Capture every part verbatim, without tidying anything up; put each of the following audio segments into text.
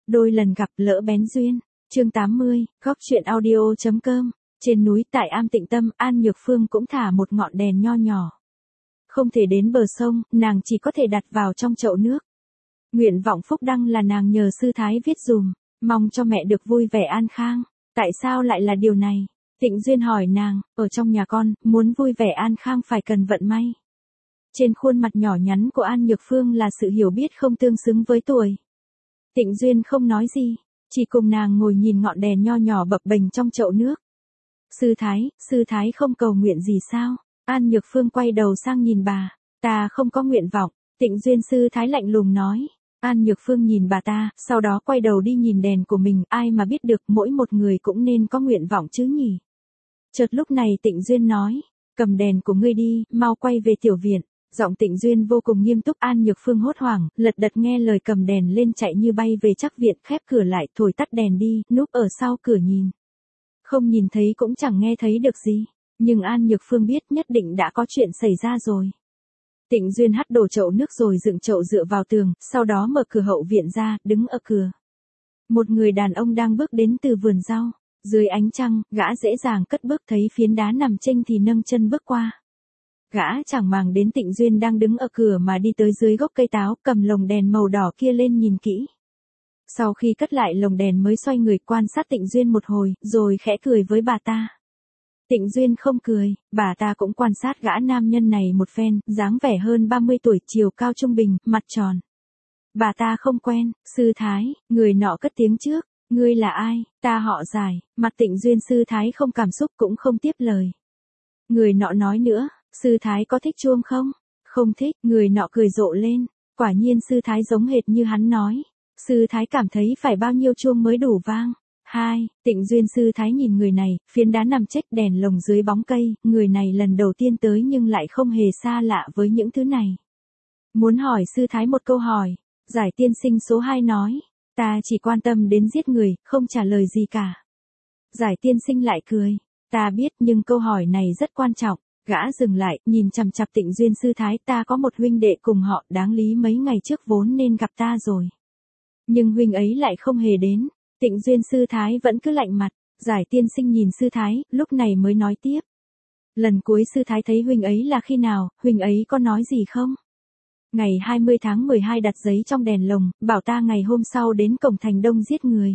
Đôi lần gặp lỡ bén duyên. Chương tám mươi, góc truyện audio chấm com. Trên núi tại Am Tịnh Tâm, An Nhược Phương cũng thả một ngọn đèn nho nhỏ. Không thể đến bờ sông, nàng chỉ có thể đặt vào trong chậu nước. Nguyện vọng phúc đăng là nàng nhờ sư thái viết dùm, mong cho mẹ được vui vẻ an khang. Tại sao lại là điều này? Tịnh Duyên hỏi nàng, ở trong nhà con, muốn vui vẻ an khang phải cần vận may. Trên khuôn mặt nhỏ nhắn của An Nhược Phương là sự hiểu biết không tương xứng với tuổi. Tịnh Duyên không nói gì, chỉ cùng nàng ngồi nhìn ngọn đèn nho nhỏ bập bềnh trong chậu nước. Sư thái, sư thái không cầu nguyện gì sao? An Nhược Phương quay đầu sang nhìn bà, ta không có nguyện vọng. Tịnh Duyên sư thái lạnh lùng nói. An Nhược Phương nhìn bà ta, sau đó quay đầu đi nhìn đèn của mình, ai mà biết được mỗi một người cũng nên có nguyện vọng chứ nhỉ. Chợt lúc này Tịnh Duyên nói, cầm đèn của ngươi đi, mau quay về tiểu viện. Giọng Tịnh Duyên vô cùng nghiêm túc. An Nhược Phương hốt hoảng, lật đật nghe lời cầm đèn lên chạy như bay về chắc viện, khép cửa lại, thổi tắt đèn đi, núp ở sau cửa nhìn. Không nhìn thấy cũng chẳng nghe thấy được gì, nhưng An Nhược Phương biết nhất định đã có chuyện xảy ra rồi. Tịnh Duyên hắt đổ chậu nước rồi dựng chậu dựa vào tường, sau đó mở cửa hậu viện ra, đứng ở cửa. Một người đàn ông đang bước đến từ vườn rau. Dưới ánh trăng, gã dễ dàng cất bước, thấy phiến đá nằm chênh thì nâng chân bước qua. Gã chẳng màng đến Tịnh Duyên đang đứng ở cửa mà đi tới dưới gốc cây táo, cầm lồng đèn màu đỏ kia lên nhìn kỹ. Sau khi cất lại lồng đèn mới xoay người quan sát Tịnh Duyên một hồi, rồi khẽ cười với bà ta. Tịnh Duyên không cười, bà ta cũng quan sát gã nam nhân này một phen, dáng vẻ hơn ba mươi tuổi, chiều cao trung bình, mặt tròn. Bà ta không quen. Sư thái, người nọ cất tiếng trước, ngươi là ai? Ta họ Giải. Mặt Tịnh Duyên sư thái không cảm xúc cũng không tiếp lời. Người nọ nói nữa, sư thái có thích chuông không? Không thích. Người nọ cười rộ lên, quả nhiên sư thái giống hệt như hắn nói. Sư thái cảm thấy phải bao nhiêu chuông mới đủ vang? Hai. Tịnh Duyên sư thái nhìn người này, phiến đá nằm chếch đèn lồng dưới bóng cây, người này lần đầu tiên tới nhưng lại không hề xa lạ với những thứ này. Muốn hỏi sư thái một câu hỏi. Giải tiên sinh số hai nói, ta chỉ quan tâm đến giết người, không trả lời gì cả. Giải tiên sinh lại cười, ta biết nhưng câu hỏi này rất quan trọng. Gã dừng lại, nhìn chằm chằm Tịnh Duyên sư thái, ta có một huynh đệ cùng họ, đáng lý mấy ngày trước vốn nên gặp ta rồi. Nhưng huynh ấy lại không hề đến. Tịnh Duyên sư thái vẫn cứ lạnh mặt. Giải tiên sinh nhìn sư thái, lúc này mới nói tiếp. Lần cuối sư thái thấy huynh ấy là khi nào, huynh ấy có nói gì không? Ngày hai mươi tháng mười hai đặt giấy trong đèn lồng, bảo ta ngày hôm sau đến cổng thành đông giết người.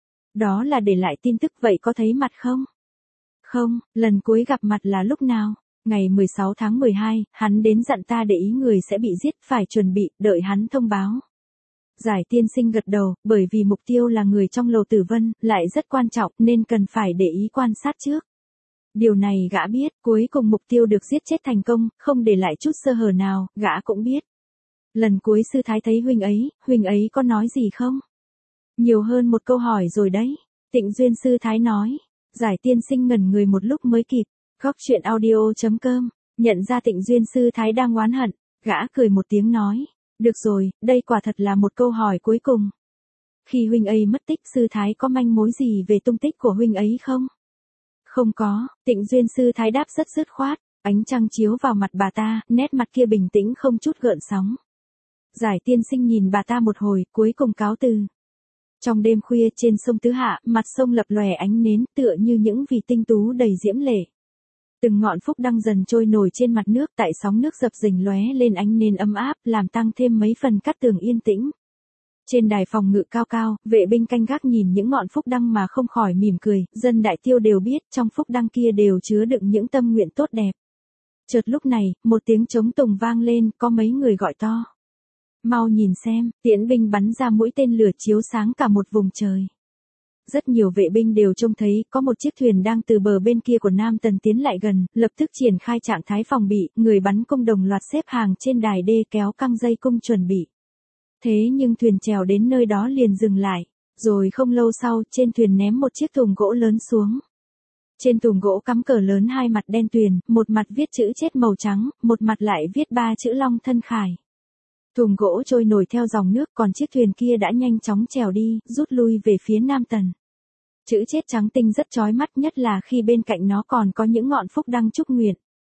Đó là để lại tin tức, vậy có thấy mặt không? Không. Lần cuối gặp mặt là lúc nào? Ngày mười sáu tháng mười hai, hắn đến dặn ta để ý người sẽ bị giết, phải chuẩn bị, đợi hắn thông báo. Giải tiên sinh gật đầu, bởi vì mục tiêu là người trong lầu tử vân, lại rất quan trọng, nên cần phải để ý quan sát trước. Điều này gã biết, cuối cùng mục tiêu được giết chết thành công, không để lại chút sơ hở nào, gã cũng biết. Lần cuối sư thái thấy huynh ấy, huynh ấy có nói gì không? Nhiều hơn một câu hỏi rồi đấy. Tịnh Duyên sư thái nói. Giải tiên sinh ngẩn người một lúc mới kịp. Góc truyện audio chấm com. Nhận ra Tịnh Duyên sư thái đang oán hận, gã cười một tiếng nói. Được rồi, đây quả thật là một câu hỏi cuối cùng. Khi huynh ấy mất tích, sư thái có manh mối gì về tung tích của huynh ấy không? Không có. Tịnh Duyên sư thái đáp rất dứt khoát. Ánh trăng chiếu vào mặt bà ta, nét mặt kia bình tĩnh không chút gợn sóng. Giải tiên sinh nhìn bà ta một hồi, cuối cùng cáo từ. Trong đêm khuya trên sông Tứ Hạ, mặt sông lập lòe ánh nến, tựa như những vì tinh tú đầy diễm lệ. Từng ngọn phúc đăng dần trôi nổi trên mặt nước, tại sóng nước dập dềnh lóe lên ánh nến ấm áp, làm tăng thêm mấy phần cát tường yên tĩnh. Trên đài phòng ngự cao cao, vệ binh canh gác nhìn những ngọn phúc đăng mà không khỏi mỉm cười, dân Đại Tiêu đều biết, trong phúc đăng kia đều chứa đựng những tâm nguyện tốt đẹp. Chợt lúc này, một tiếng trống tùng vang lên, có mấy người gọi to. Mau nhìn xem, tiễn binh bắn ra mũi tên lửa chiếu sáng cả một vùng trời. Rất nhiều vệ binh đều trông thấy, có một chiếc thuyền đang từ bờ bên kia của Nam Tần tiến lại gần, lập tức triển khai trạng thái phòng bị, người bắn cung đồng loạt xếp hàng trên đài đê kéo căng dây cung chuẩn bị. Thế nhưng thuyền chèo đến nơi đó liền dừng lại, rồi không lâu sau, trên thuyền ném một chiếc thùng gỗ lớn xuống. Trên thùng gỗ cắm cờ lớn hai mặt đen tuyền, một mặt viết chữ chết màu trắng, một mặt lại viết ba chữ Long Thân Khải. Thùng gỗ trôi nổi theo dòng nước, còn chiếc thuyền kia đã nhanh chóng chèo đi, rút lui về phía Nam Tần. Chữ chết trắng tinh rất chói mắt, nhất là khi bên cạnh nó còn có những ngọn phúc đăng chúc nguyện.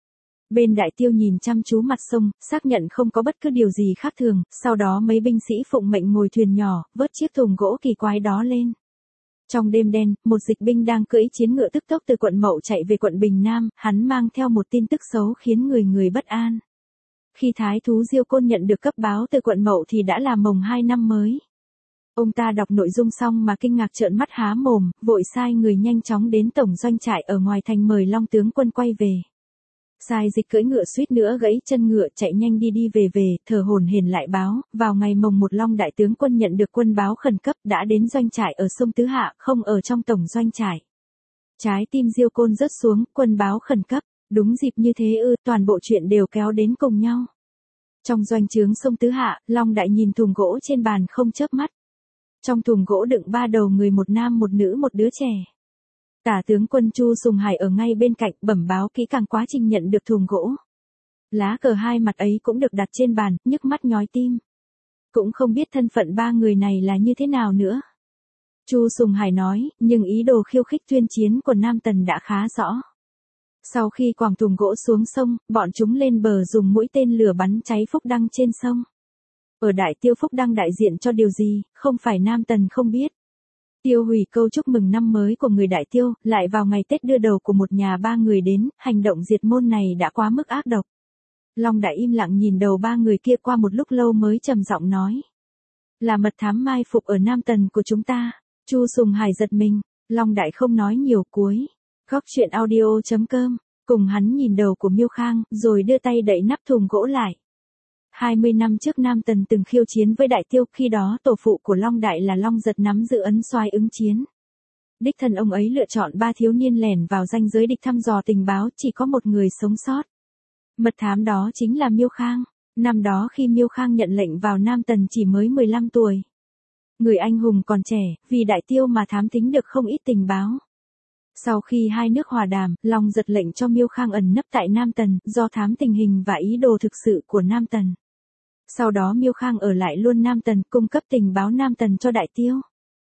Bên Đại Tiêu nhìn chăm chú mặt sông, xác nhận không có bất cứ điều gì khác thường, sau đó mấy binh sĩ phụng mệnh ngồi thuyền nhỏ, vớt chiếc thùng gỗ kỳ quái đó lên. Trong đêm đen, một dịch binh đang cưỡi chiến ngựa tức tốc từ quận Mậu chạy về quận Bình Nam, hắn mang theo một tin tức xấu khiến người người bất an. Khi Thái thú Diêu Côn nhận được cấp báo từ quận Mậu thì đã là mồng hai năm mới. Ông ta đọc nội dung xong mà kinh ngạc trợn mắt há mồm, vội sai người nhanh chóng đến tổng doanh trại ở ngoài thành mời Long tướng quân quay về. Sai Dịch cưỡi ngựa suýt nữa gãy chân ngựa chạy nhanh đi đi về về, thở hổn hển lại báo, vào ngày mồng một Long đại tướng quân nhận được quân báo khẩn cấp đã đến doanh trại ở sông Tứ Hạ, không ở trong tổng doanh trại. Trái tim Diêu Côn rớt xuống, quân báo khẩn cấp, đúng dịp như thế ư, toàn bộ chuyện đều kéo đến cùng nhau. Trong doanh trướng sông Tứ Hạ, Long đại nhìn thùng gỗ trên bàn không chớp mắt. Trong thùng gỗ đựng ba đầu người, một nam một nữ một đứa trẻ. Tả tướng quân Chu Sùng Hải ở ngay bên cạnh bẩm báo kỹ càng quá trình nhận được thùng gỗ. Lá cờ hai mặt ấy cũng được đặt trên bàn, nhức mắt nhói tim. Cũng không biết thân phận ba người này là như thế nào nữa. Chu Sùng Hải nói, nhưng ý đồ khiêu khích tuyên chiến của Nam Tần đã khá rõ. Sau khi quẳng thùng gỗ xuống sông, bọn chúng lên bờ dùng mũi tên lửa bắn cháy Phúc Đăng trên sông. Ở Đại Tiêu Phúc Đăng đại diện cho điều gì, không phải Nam Tần không biết. Tiêu hủy câu chúc mừng năm mới của người Đại Tiêu, lại vào ngày Tết đưa đầu của một nhà ba người đến, hành động diệt môn này đã quá mức ác độc. Long đại im lặng nhìn đầu ba người kia qua một lúc lâu mới trầm giọng nói. Là mật thám mai phục ở Nam Tần của chúng ta. Chu Sùng Hải giật mình, Long đại không nói nhiều cuối. Góc truyện audio chấm com, cùng hắn nhìn đầu của Miêu Khang, rồi đưa tay đậy nắp thùng gỗ lại. hai mươi năm trước Nam Tần từng khiêu chiến với Đại Tiêu, khi đó tổ phụ của Long Đại là Long Giật nắm giữ ấn soái ứng chiến. Đích thân ông ấy lựa chọn ba thiếu niên lẻn vào ranh giới địch thăm dò tình báo, chỉ có một người sống sót. Mật thám đó chính là Miêu Khang. Năm đó khi Miêu Khang nhận lệnh vào Nam Tần chỉ mới mười lăm tuổi. Người anh hùng còn trẻ, vì Đại Tiêu mà thám thính được không ít tình báo. Sau khi hai nước hòa đàm, Long Giật lệnh cho Miêu Khang ẩn nấp tại Nam Tần, do thám tình hình và ý đồ thực sự của Nam Tần. Sau đó Miêu Khang ở lại luôn Nam Tần, cung cấp tình báo Nam Tần cho Đại Tiêu.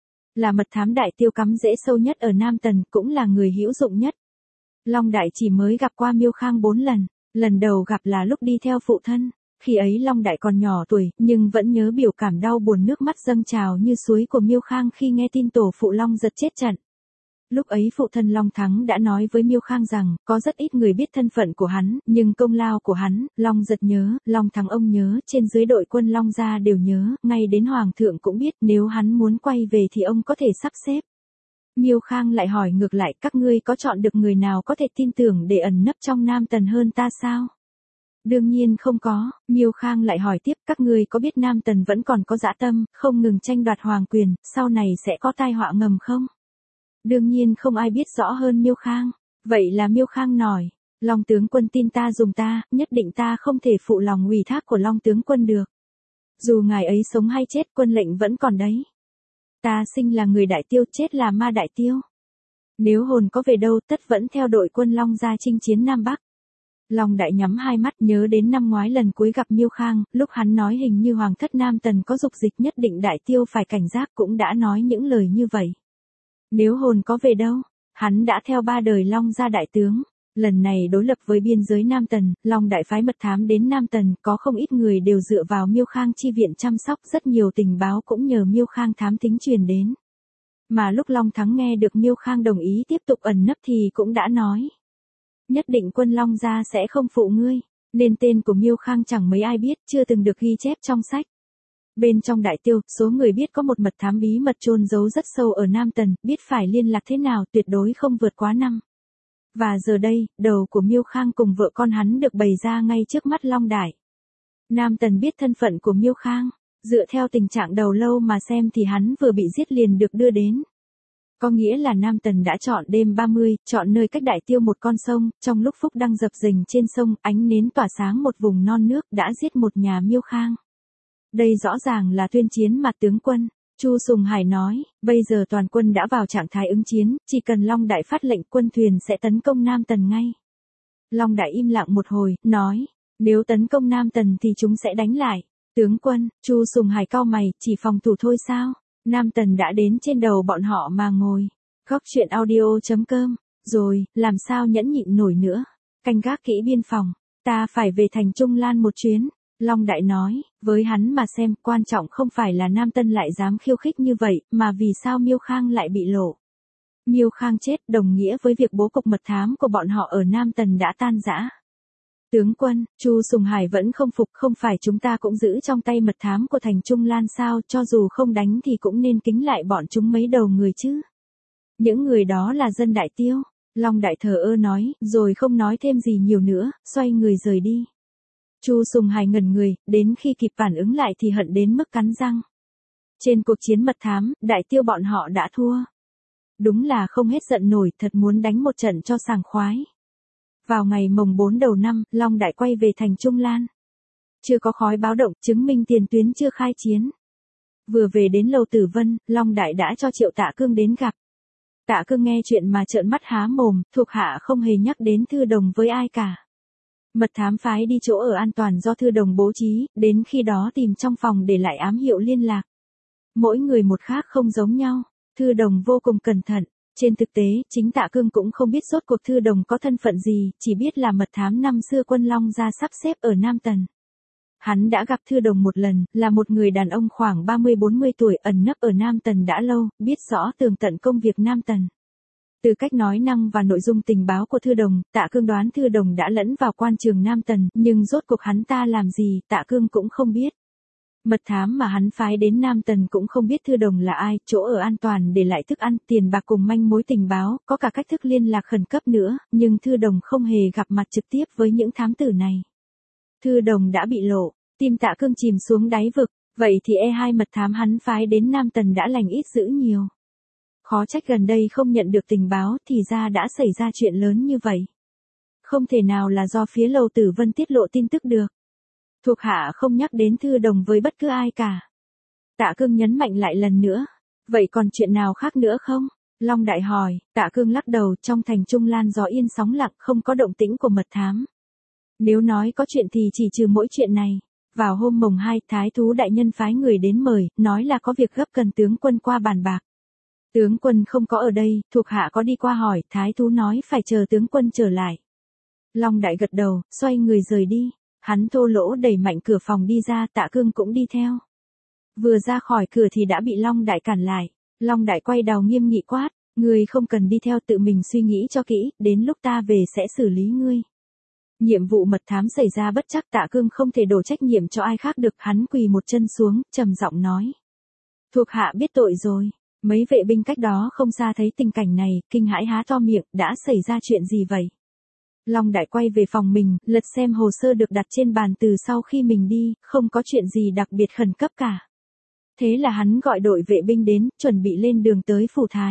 Là mật thám Đại Tiêu cắm rễ sâu nhất ở Nam Tần, cũng là người hữu dụng nhất. Long Đại chỉ mới gặp qua Miêu Khang bốn lần, lần đầu gặp là lúc đi theo phụ thân. Khi ấy Long Đại còn nhỏ tuổi, nhưng vẫn nhớ biểu cảm đau buồn, nước mắt dâng trào như suối của Miêu Khang khi nghe tin tổ phụ Long Giật chết trận. Lúc ấy phụ thân Long Thắng đã nói với Miêu Khang rằng, có rất ít người biết thân phận của hắn, nhưng công lao của hắn, Long Giật nhớ, Long Thắng ông nhớ, trên dưới đội quân Long gia đều nhớ, ngay đến Hoàng thượng cũng biết, nếu hắn muốn quay về thì ông có thể sắp xếp. Miêu Khang lại hỏi ngược lại, các ngươi có chọn được người nào có thể tin tưởng để ẩn nấp trong Nam Tần hơn ta sao? Đương nhiên không có. Miêu Khang lại hỏi tiếp, các ngươi có biết Nam Tần vẫn còn có dã tâm, không ngừng tranh đoạt hoàng quyền, sau này sẽ có tai họa ngầm không? Đương nhiên không ai biết rõ hơn Miêu Khang. Vậy là Miêu Khang nói, Long tướng quân tin ta dùng ta, nhất định ta không thể phụ lòng ủy thác của Long tướng quân được. Dù ngài ấy sống hay chết, quân lệnh vẫn còn đấy. Ta sinh là người Đại Tiêu, chết là ma Đại Tiêu. Nếu hồn có về đâu, tất vẫn theo đội quân Long gia chinh chiến Nam Bắc. Long Đại nhắm hai mắt, nhớ đến năm ngoái lần cuối gặp Miêu Khang, lúc hắn nói hình như hoàng thất Nam Tần có dục dịch, nhất định Đại Tiêu phải cảnh giác, cũng đã nói những lời như vậy. Nếu hồn có về đâu, hắn đã theo ba đời Long gia đại tướng. Lần này đối lập với biên giới Nam Tần, Long Đại phái mật thám đến Nam Tần, có không ít người đều dựa vào Miêu Khang chi viện chăm sóc, rất nhiều tình báo cũng nhờ Miêu Khang thám thính truyền đến. Mà lúc Long Thắng nghe được Miêu Khang đồng ý tiếp tục ẩn nấp thì cũng đã nói. Nhất định quân Long gia sẽ không phụ ngươi, nên tên của Miêu Khang chẳng mấy ai biết, chưa từng được ghi chép trong sách. Bên trong Đại Tiêu, số người biết có một mật thám bí mật chôn giấu rất sâu ở Nam Tần, biết phải liên lạc thế nào, tuyệt đối không vượt quá năm. Và giờ đây, đầu của Miêu Khang cùng vợ con hắn được bày ra ngay trước mắt Long Đại. Nam Tần biết thân phận của Miêu Khang, dựa theo tình trạng đầu lâu mà xem thì hắn vừa bị giết liền được đưa đến. Có nghĩa là Nam Tần đã chọn đêm ba mươi, chọn nơi cách Đại Tiêu một con sông, trong lúc Phúc đang dập dềnh trên sông, ánh nến tỏa sáng một vùng non nước, đã giết một nhà Miêu Khang. Đây rõ ràng là tuyên chiến mà tướng quân. Chu Sùng Hải nói, bây giờ toàn quân đã vào trạng thái ứng chiến, chỉ cần Long Đại phát lệnh quân thuyền sẽ tấn công Nam Tần ngay. Long Đại im lặng một hồi, nói, nếu tấn công Nam Tần thì chúng sẽ đánh lại. Tướng quân, Chu Sùng Hải cau mày, chỉ phòng thủ thôi sao? Nam Tần đã đến trên đầu bọn họ mà ngồi. Góc truyện audio chấm com, rồi, làm sao nhẫn nhịn nổi nữa. Canh gác kỹ biên phòng. Ta phải về thành Trung Lan một chuyến. Long Đại nói, với hắn mà xem, quan trọng không phải là Nam Tân lại dám khiêu khích như vậy, mà vì sao Miêu Khang lại bị lộ. Miêu Khang chết đồng nghĩa với việc bố cục mật thám của bọn họ ở Nam Tần đã tan rã. Tướng quân, Chu Sùng Hải vẫn không phục, không phải chúng ta cũng giữ trong tay mật thám của thành Trung Lan sao, cho dù không đánh thì cũng nên kính lại bọn chúng mấy đầu người chứ. Những người đó là dân Đại Tiêu. Long Đại thờ ơ nói, rồi không nói thêm gì nhiều nữa, xoay người rời đi. Chu Sùng Hải ngẩn người, đến khi kịp phản ứng lại thì hận đến mức cắn răng. Trên cuộc chiến mật thám, Đại Tiêu bọn họ đã thua. Đúng là không hết giận nổi, thật muốn đánh một trận cho sảng khoái. Vào ngày mồng bốn đầu năm, Long Đại quay về thành Trung Lan. Chưa có khói báo động, chứng minh tiền tuyến chưa khai chiến. Vừa về đến Lầu Tử Vân, Long Đại đã cho Triệu Tạ Cương đến gặp. Tạ Cương nghe chuyện mà trợn mắt há mồm, thuộc hạ không hề nhắc đến Thư Đồng với ai cả. Mật thám phái đi chỗ ở an toàn do Thư Đồng bố trí, đến khi đó tìm trong phòng để lại ám hiệu liên lạc. Mỗi người một khác không giống nhau, Thư Đồng vô cùng cẩn thận. Trên thực tế, chính Tạ Cương cũng không biết rốt cuộc Thư Đồng có thân phận gì, chỉ biết là mật thám năm xưa quân Long gia sắp xếp ở Nam Tần. Hắn đã gặp Thư Đồng một lần, là một người đàn ông khoảng ba mươi bốn mươi tuổi ẩn nấp ở Nam Tần đã lâu, biết rõ tường tận công việc Nam Tần. Từ cách nói năng và nội dung tình báo của Thư Đồng, Tạ Cương đoán Thư Đồng đã lẫn vào quan trường Nam Tần, nhưng rốt cuộc hắn ta làm gì, Tạ Cương cũng không biết. Mật thám mà hắn phái đến Nam Tần cũng không biết Thư Đồng là ai, chỗ ở an toàn để lại thức ăn, tiền bạc cùng manh mối tình báo, có cả cách thức liên lạc khẩn cấp nữa, nhưng Thư Đồng không hề gặp mặt trực tiếp với những thám tử này. Thư Đồng đã bị lộ, tim Tạ Cương chìm xuống đáy vực, vậy thì e hai mật thám hắn phái đến Nam Tần đã lành ít dữ nhiều. Khó trách gần đây không nhận được tình báo, thì ra đã xảy ra chuyện lớn như vậy. Không thể nào là do phía Lầu Tử Vân tiết lộ tin tức được. Thuộc hạ không nhắc đến Thư Đồng với bất cứ ai cả. Tạ Cương nhấn mạnh lại lần nữa. Vậy còn chuyện nào khác nữa không? Long Đại hỏi. Tạ Cương lắc đầu, trong thành Trung Lan gió yên sóng lặng, không có động tĩnh của mật thám. Nếu nói có chuyện thì chỉ trừ mỗi chuyện này. Vào hôm mồng hai, Thái Thú đại nhân phái người đến mời, nói là có việc gấp cần tướng quân qua bàn bạc. Tướng quân không có ở đây, thuộc hạ có đi qua hỏi, Thái Thú nói phải chờ tướng quân trở lại. Long Đại gật đầu, xoay người rời đi. Hắn thô lỗ đẩy mạnh cửa phòng đi ra, Tạ Cương cũng đi theo. Vừa ra khỏi cửa thì đã bị Long Đại cản lại. Long Đại quay đầu nghiêm nghị quát, ngươi không cần đi theo, tự mình suy nghĩ cho kỹ, đến lúc ta về sẽ xử lý ngươi. Nhiệm vụ mật thám xảy ra bất trắc, Tạ Cương không thể đổ trách nhiệm cho ai khác được, hắn quỳ một chân xuống, trầm giọng nói. Thuộc hạ biết tội rồi. Mấy vệ binh cách đó không xa thấy tình cảnh này, kinh hãi há to miệng, đã xảy ra chuyện gì vậy? Long Đại quay về phòng mình, lật xem hồ sơ được đặt trên bàn từ sau khi mình đi, không có chuyện gì đặc biệt khẩn cấp cả. Thế là hắn gọi đội vệ binh đến, chuẩn bị lên đường tới Phủ Thái.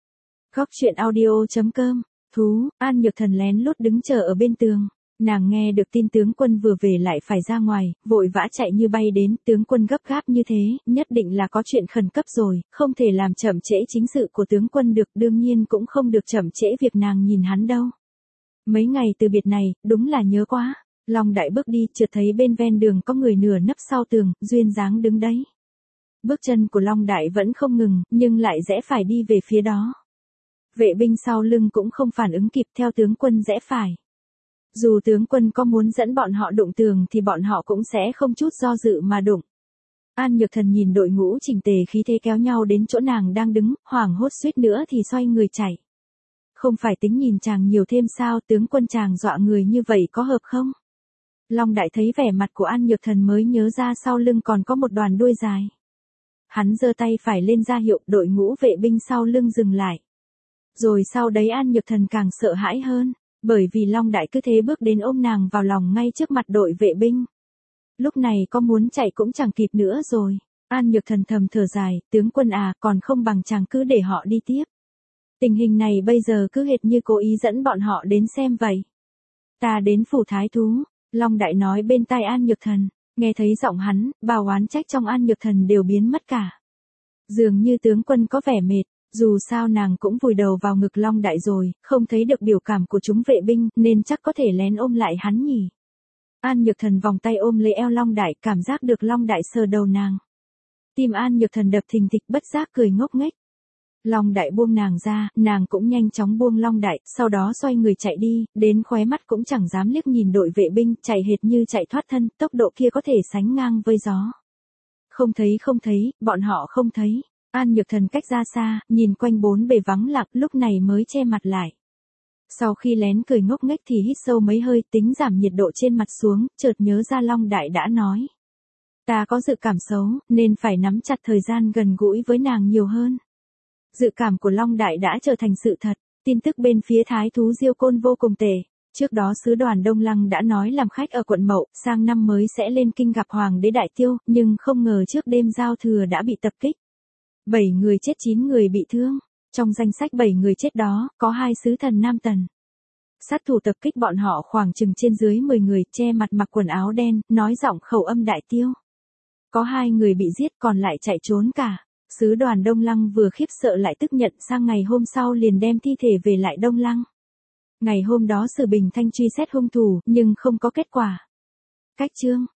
Góc truyện audio chấm com, thú, An Nhược Thần lén lút đứng chờ ở bên tường. Nàng nghe được tin tướng quân vừa về lại phải ra ngoài, vội vã chạy như bay đến, tướng quân gấp gáp như thế, nhất định là có chuyện khẩn cấp rồi, không thể làm chậm trễ chính sự của tướng quân được, đương nhiên cũng không được chậm trễ việc nàng nhìn hắn đâu. Mấy ngày từ biệt này, đúng là nhớ quá. Long Đại bước đi, chợt thấy bên ven đường có người nửa nấp sau tường, duyên dáng đứng đấy. Bước chân của Long Đại vẫn không ngừng, nhưng lại rẽ phải đi về phía đó. Vệ binh sau lưng cũng không phản ứng kịp, theo tướng quân rẽ phải. Dù tướng quân có muốn dẫn bọn họ đụng tường thì bọn họ cũng sẽ không chút do dự mà đụng. An Nhược Thần nhìn đội ngũ chỉnh tề khí thế kéo nhau đến chỗ nàng đang đứng, hoảng hốt suýt nữa thì xoay người chạy. Không phải tính nhìn chàng nhiều thêm sao, tướng quân chàng dọa người như vậy có hợp không? Long Đại thấy vẻ mặt của An Nhược Thần mới nhớ ra sau lưng còn có một đoàn đuôi dài. Hắn giơ tay phải lên ra hiệu, đội ngũ vệ binh sau lưng dừng lại. Rồi sau đấy An Nhược Thần càng sợ hãi hơn, bởi vì Long Đại cứ thế bước đến ôm nàng vào lòng ngay trước mặt đội vệ binh. Lúc này có muốn chạy cũng chẳng kịp nữa rồi. An Nhược Thần thầm thở dài, tướng quân à, còn không bằng chàng cứ để họ đi tiếp. Tình hình này bây giờ cứ hệt như cố ý dẫn bọn họ đến xem vậy. Ta đến Phủ Thái Thú, Long Đại nói bên tai An Nhược Thần, nghe thấy giọng hắn, bao oán trách trong An Nhược Thần đều biến mất cả. Dường như tướng quân có vẻ mệt, dù sao nàng cũng vùi đầu vào ngực Long Đại rồi, không thấy được biểu cảm của chúng vệ binh, nên chắc có thể lén ôm lại hắn nhỉ. An Nhược Thần vòng tay ôm lấy eo Long Đại, cảm giác được Long Đại sờ đầu nàng. Tim An Nhược Thần đập thình thịch, bất giác cười ngốc nghếch. Long Đại buông nàng ra, nàng cũng nhanh chóng buông Long Đại, sau đó xoay người chạy đi, đến khóe mắt cũng chẳng dám liếc nhìn đội vệ binh, chạy hệt như chạy thoát thân, tốc độ kia có thể sánh ngang với gió. Không thấy không thấy, bọn họ không thấy. An Nhược Thần cách ra xa, nhìn quanh bốn bề vắng lặng, lúc này mới che mặt lại. Sau khi lén cười ngốc nghếch thì hít sâu mấy hơi, tính giảm nhiệt độ trên mặt xuống, chợt nhớ ra Long Đại đã nói. Ta có dự cảm xấu, nên phải nắm chặt thời gian gần gũi với nàng nhiều hơn. Dự cảm của Long Đại đã trở thành sự thật, tin tức bên phía Thái thú Diêu Côn vô cùng tệ. Trước đó sứ đoàn Đông Lăng đã nói làm khách ở quận Mậu, sang năm mới sẽ lên kinh gặp Hoàng đế Đại Tiêu, nhưng không ngờ trước đêm giao thừa đã bị tập kích. Bảy người chết chín người bị thương, trong danh sách bảy người chết đó, có hai sứ thần Nam Tần. Sát thủ tập kích bọn họ khoảng chừng trên dưới mười người, che mặt mặc quần áo đen, nói giọng khẩu âm Đại Tiêu. Có hai người bị giết còn lại chạy trốn cả. Sứ đoàn Đông Lăng vừa khiếp sợ lại tức nhận, sang ngày hôm sau liền đem thi thể về lại Đông Lăng. Ngày hôm đó Sử Bình Thanh truy xét hung thủ, nhưng không có kết quả. Cách chương